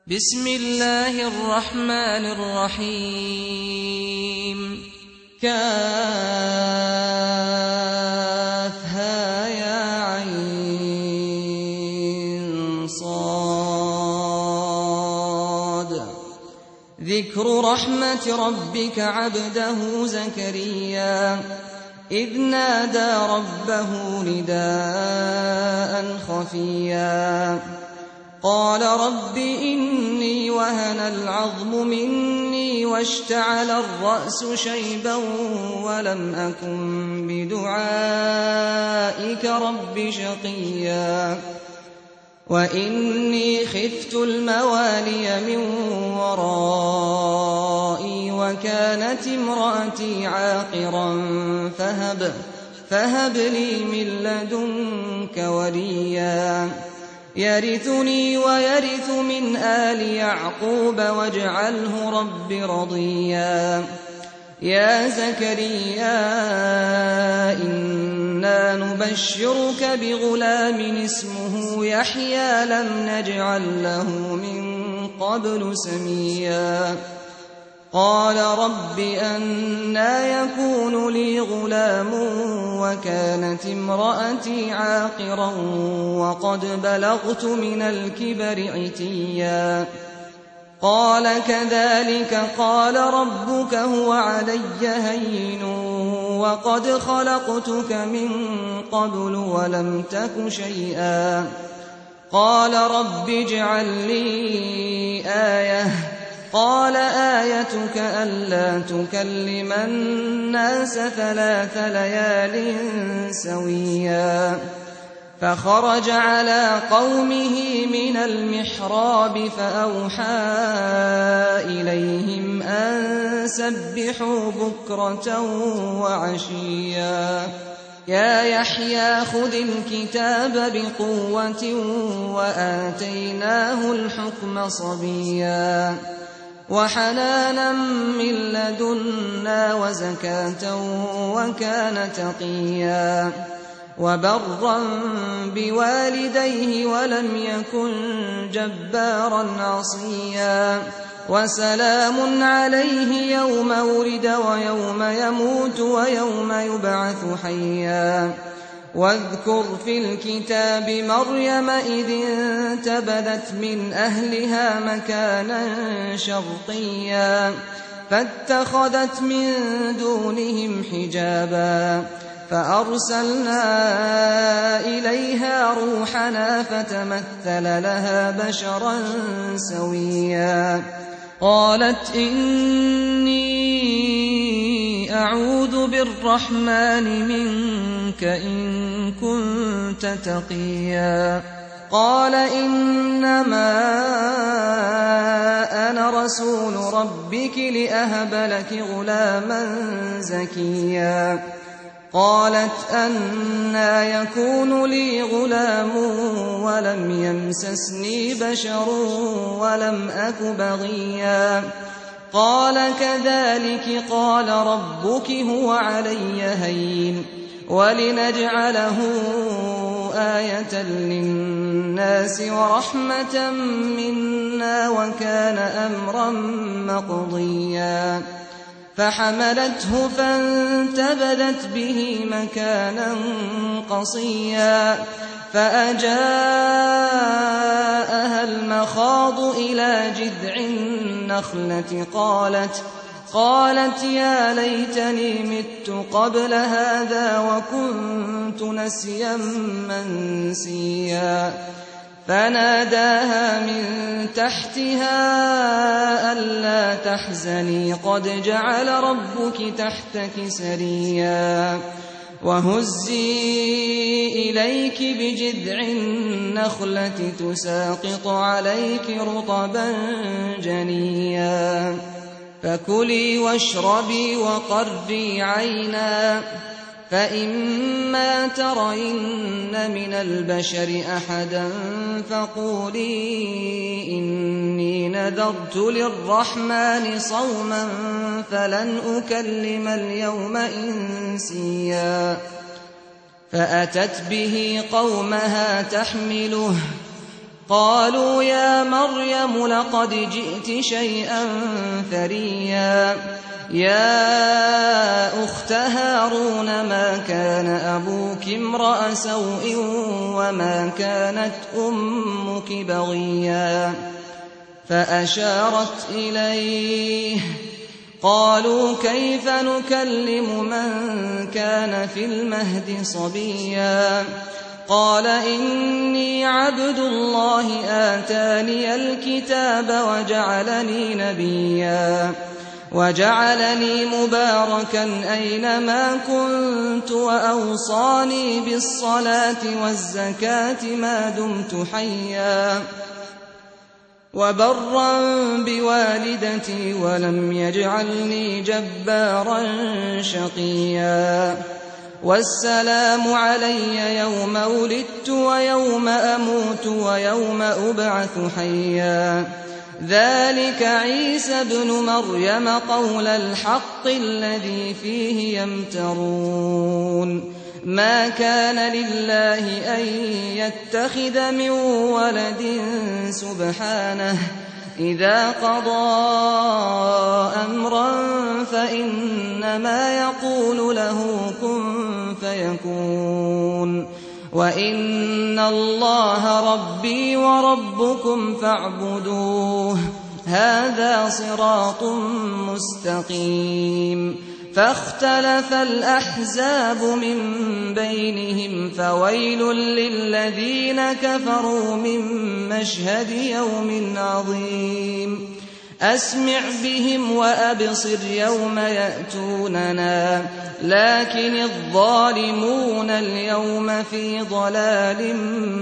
بسم الله الرحمن الرحيم كافها يا عين صاد ذكر رحمة ربك عبده زكريا إذ نادى ربه نداء خفيا قال رب إني وهن العظم مني واشتعل الرأس شيبا ولم أكن بدعائك رب شقيا وإني خفت الموالي من ورائي وكانت امرأتي عاقرا فهب لي من لدنك وليا يرثني ويرث من آل يعقوب واجعله رب رضيا يا زكريا إنا نبشرك بغلام اسمه يحيى لم نجعل له من قبل سميا قال رب أنى يكون لي غلام وكانت امرأتي عاقرا وقد بلغت من الكبر عتيا قال كذلك قال ربك هو علي هين وقد خلقتك من قبل ولم تك شيئا قال رب اجعل لي آية قال آيتك ألا تكلم الناس 3 ليال سويا فخرج على قومه من المحراب فأوحى إليهم أن سبحوا بكرة وعشيا يا يحيى خذ الكتاب بقوة وآتيناه الحكم صبيا وحنانا من لدنا وزكاة وكان تقيا وبرا بوالديه ولم يكن جبارا عصيا وسلام عليه يوم ولد ويوم يموت ويوم يبعث حيا واذكر في الكتاب مريم إذ انتبذت من أهلها مكانا شرقيا فاتخذت من دونهم حجابا فأرسلنا إليها روحنا فتمثل لها بشرا سويا قالت إني أعوذ بالرحمن منك إن كنت تقيا قال إنما أنا رسول ربك لأهب لك غلاما زكيا قالت أنى يكون لي غلام ولم يمسسني بشر ولم أك بغيا قال كذلك قال ربك هو علي هين ولنجعله آية للناس ورحمة منا وكان أمرا مقضيا فحملته فانتبذت به مكانا قصيا فأجاءها المخاض إلى جذع النخلة قالت يا ليتني مت قبل هذا وكنت نسيا منسيا فناداها من تحتها ألا تحزني قد جعل ربك تحتك سريا وهزي إليك بجذع النخلة تساقط عليك رطبا جنيا فكلي واشربي وقري عينا فإما ترين من البشر أحدا فقولي إني نذرت للرحمن صوما فلن أكلم اليوم إنسيا فأتت به قومها تحمله قالوا يا مريم لقد جئت شيئا فريا يا أخت هارون ما كان أبوك امرأ سوء وما كانت أمك بغيا فأشارت إليه قالوا كيف نكلم من كان في المهد صبيا قال إني عبد الله آتاني الكتاب وجعلني نبيا وجعلني مباركا أينما كنت وأوصاني بالصلاة والزكاة ما دمت حيا وبرا بوالدتي ولم يجعلني جبارا شقيا والسلام علي يوم ولدت ويوم أموت ويوم أبعث حيا ذلك عيسى ابن مريم قول الحق الذي فيه يمترون ما كان لله أن يتخذ من ولد سبحانه إذا قضى أمرا فإنما يقول له كن فيكون وإن الله ربي وربكم فاعبدوه هذا صراط مستقيم فاختلف الأحزاب من بينهم فويل للذين كفروا من مشهد يوم عظيم أسمع بهم وأبصر يوم يأتوننا لكن الظالمون اليوم في ضلال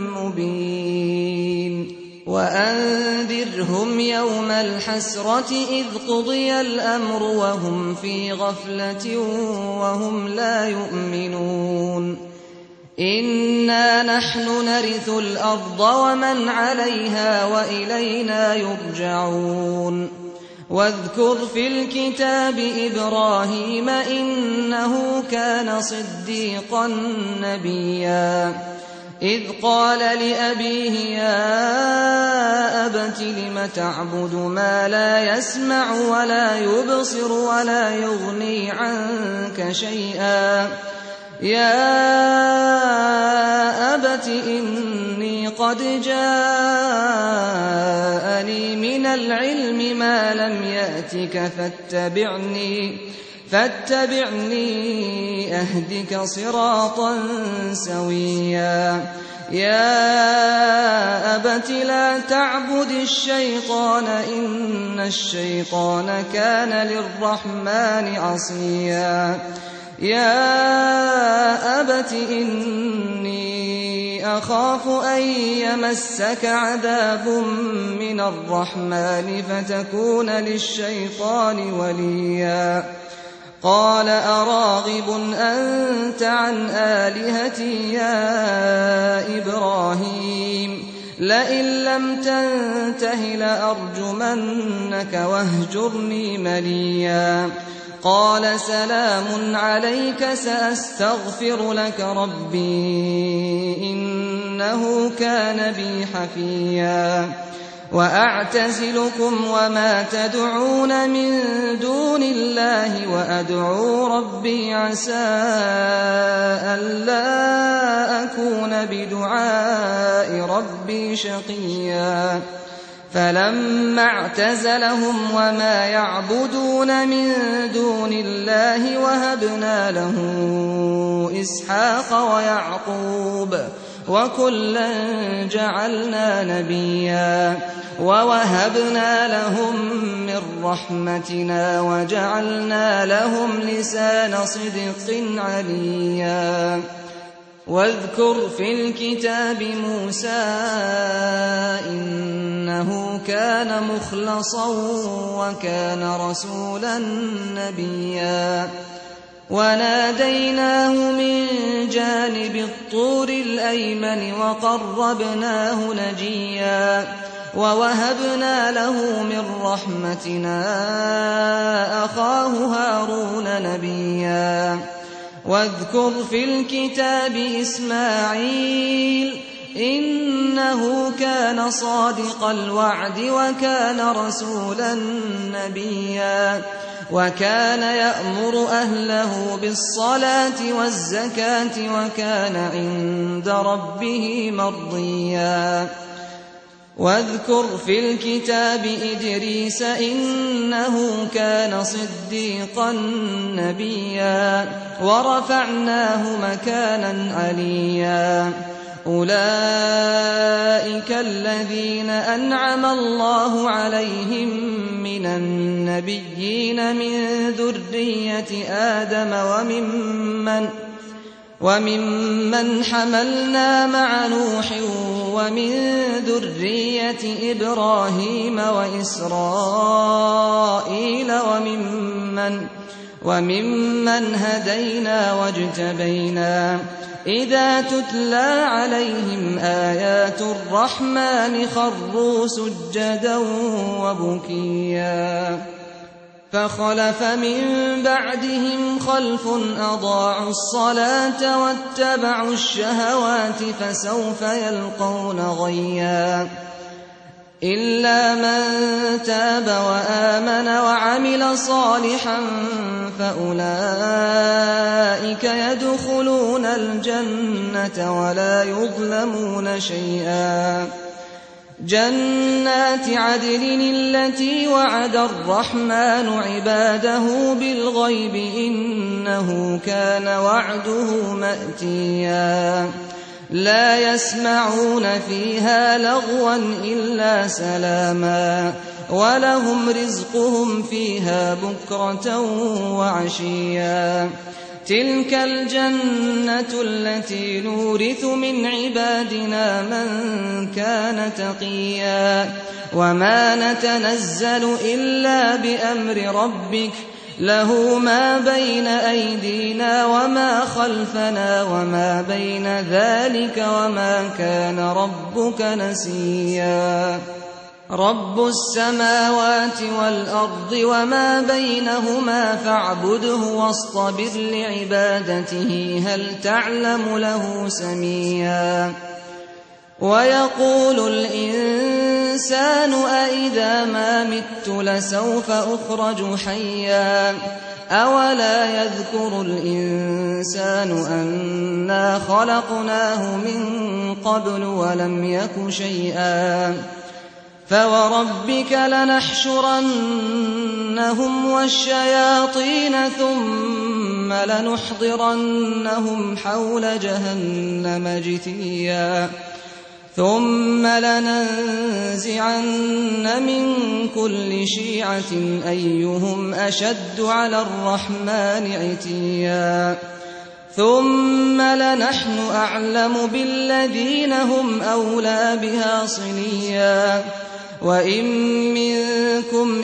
مبين وأنذرهم يوم الحسرة إذ قضي الأمر وهم في غفلة وهم لا يؤمنون إنا نحن نرث الأرض ومن عليها وإلينا يرجعون واذكر في الكتاب إبراهيم إنه كان صديقا نبيا إذ قال لأبيه يا أبت لم تعبد ما لا يسمع ولا يبصر ولا يغني عنك شيئا يا أبت إني قد جاءني من العلم ما لم يأتك فاتبعني أهدك صراطا سويا يا أبت لا تعبد الشيطان إن الشيطان كان للرحمن عصيا يا أبت إني أخاف أن يمسك عذاب من الرحمن فتكون للشيطان وليا قال أراغب أنت عن آلهتي يا إبراهيم لئن لم تنته لأرجمنك واهجرني مليا قال سلام عليك سأستغفر لك ربي إنه كان بي حفيا وأعتزلكم وما تدعون من دون الله وأدعو ربي عسى ألا أكون بدعاء ربي شقيا فلما اعتزلهم وما يعبدون من دون الله وهبنا له إسحاق ويعقوب وكلا جعلنا نبيا ووهبنا لهم من رحمتنا وجعلنا لهم لسان صدق عليا واذكر في الكتاب موسى إنه كان مخلصا وكان رسولا نبيا وناديناه من جانب الطور الأيمن وقربناه نجيا ووهبنا له من رحمتنا أخاه هارون نبيا واذكر في الكتاب إسماعيل إنه كان صادق الوعد وكان رسولا نبيا وكان يأمر أهله بالصلاة والزكاة وكان عند ربه مرضيا واذكر في الكتاب إدريس إنه كان صديقا نبيا ورفعناه مكانا عليا أولئك الذين أنعم الله عليهم من النبيين من ذرية آدم وممن حملنا مع نوح ومن ذرية إبراهيم وإسرائيل وممن هدينا واجتبينا إذا تتلى عليهم آيات الرحمن خروا سجدا وبكيا فخلف من بعدهم خلف أضاعوا الصلاة واتبعوا الشهوات فسوف يلقون غيا إلا من تاب وآمن وعمل صالحا فأولئك يدخلون الجنة ولا يظلمون شيئا جنات عدن التي وعد الرحمن عباده بالغيب إنه كان وعده مأتيا لا يسمعون فيها لغوا إلا سلاما ولهم رزقهم فيها بكرة وعشيا تلك الجنة التي نورث من عبادنا من كان تقيا وما نتنزل إلا بأمر ربك له ما بين أيدينا وما خلفنا وما بين ذلك وما كان ربك نسيا رب السماوات والأرض وما بينهما فاعبده واصطبر لعبادته هل تعلم له سميا ويقول الإنسان أإذا ما مت لسوف أخرج حيا أولا يذكر الإنسان أنا خلقناه من قبل ولم يك شيئا فوربك لنحشرنهم والشياطين ثم لنحضرنهم حول جهنم جثيا ثم لننزعن من كل شيعة أيهم أشد على الرحمن عتيا ثم لنحن أعلم بالذين هم أولى بها صليا وإن منكم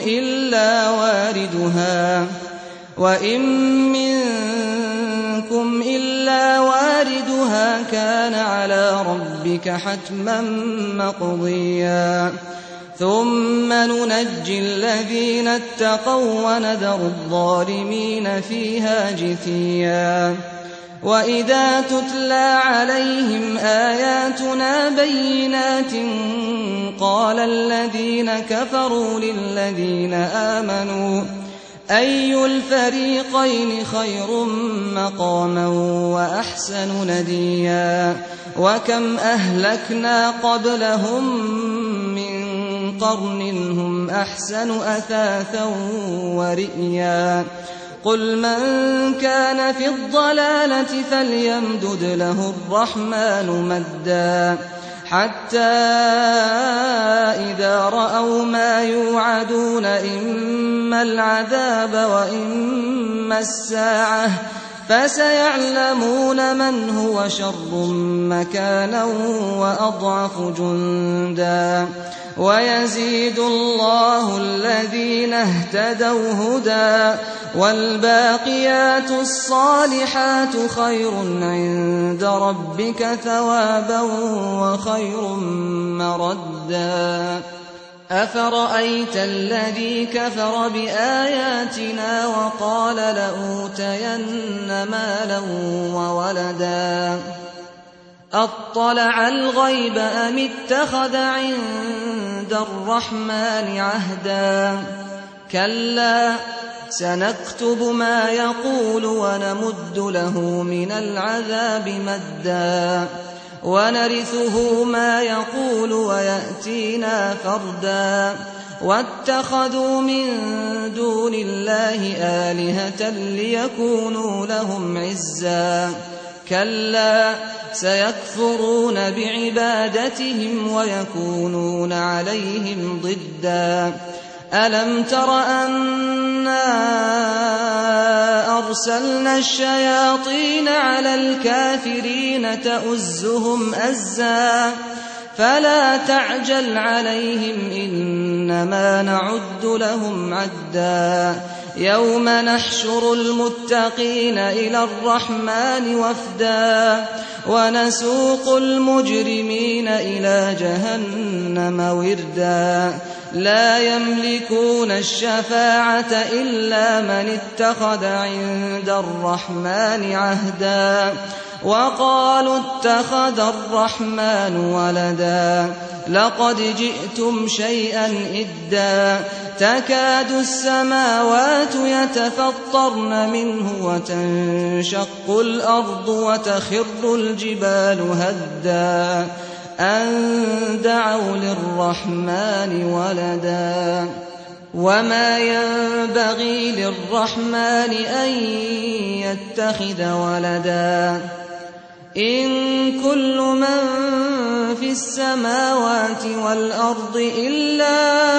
إلا واردها كان على ربك حتما مقضيا ثم ننجي الذين اتقوا ونذر الظالمين فيها جثيا وإذا تتلى عليهم آياتنا بينات قال الذين كفروا للذين آمنوا أي الفريقين خير مقاما وأحسن نديا وكم أهلكنا قبلهم من قرن هم أحسن أثاثا ورئيا قل من كان في الضلالة فليمدد له الرحمن مدا حتى إذا رأوا ما يوعدون إما العذاب وإما الساعة فسيعلمون من هو شر مكانا وأضعف جندا ويزيد الله الذين اهتدوا هدى والباقيات الصالحات خير عند ربك ثوابا وخير مردا أفرأيت الذي كفر بآياتنا وقال لأوتين مالا وولدا أطلع الغيب أم اتخذ عند الرحمن عهدا كلا سنكتب ما يقول ونمد له من العذاب مدا ونرثه ما يقول ويأتينا فردا واتخذوا من دون الله آلهة ليكونوا لهم عزا كلا سيكفرون بعبادتهم ويكونون عليهم ضدا ألم تر أنا أرسلنا الشياطين على الكافرين تؤزهم أزا فلا تعجل عليهم إنما نعد لهم عدا يوم نحشر المتقين إلى الرحمن وفدا ونسوق المجرمين إلى جهنم وردا لا يملكون الشفاعة إلا من اتخذ عند الرحمن عهدا وقالوا اتخذ الرحمن ولدا لقد جئتم شيئا إدا تكاد السماوات يتفطرن منه وتنشق الأرض وتخر الجبال هدا أن دعوا للرحمن ولدا وما ينبغي للرحمن أن يتخذ ولدا إن كل من في السماوات والأرض إلا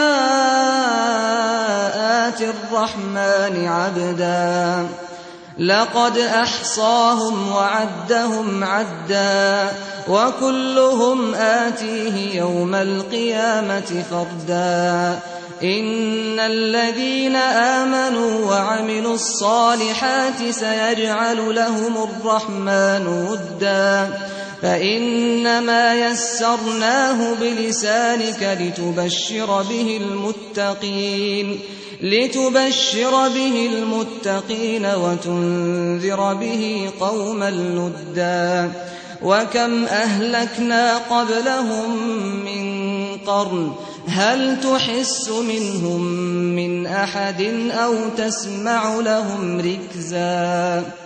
آتي الرحمن عبدا لقد أحصاهم وعدهم عدا وكلهم آتيه يوم القيامة فردا إن الذين آمنوا وعملوا الصالحات سيجعل لهم الرحمن ودا فإنما يسرناه بلسانك لتبشر به المتقين وتنذر به قوما لدا وكم أهلكنا قبلهم من قرن هل تحس منهم من أحد أو تسمع لهم ركزا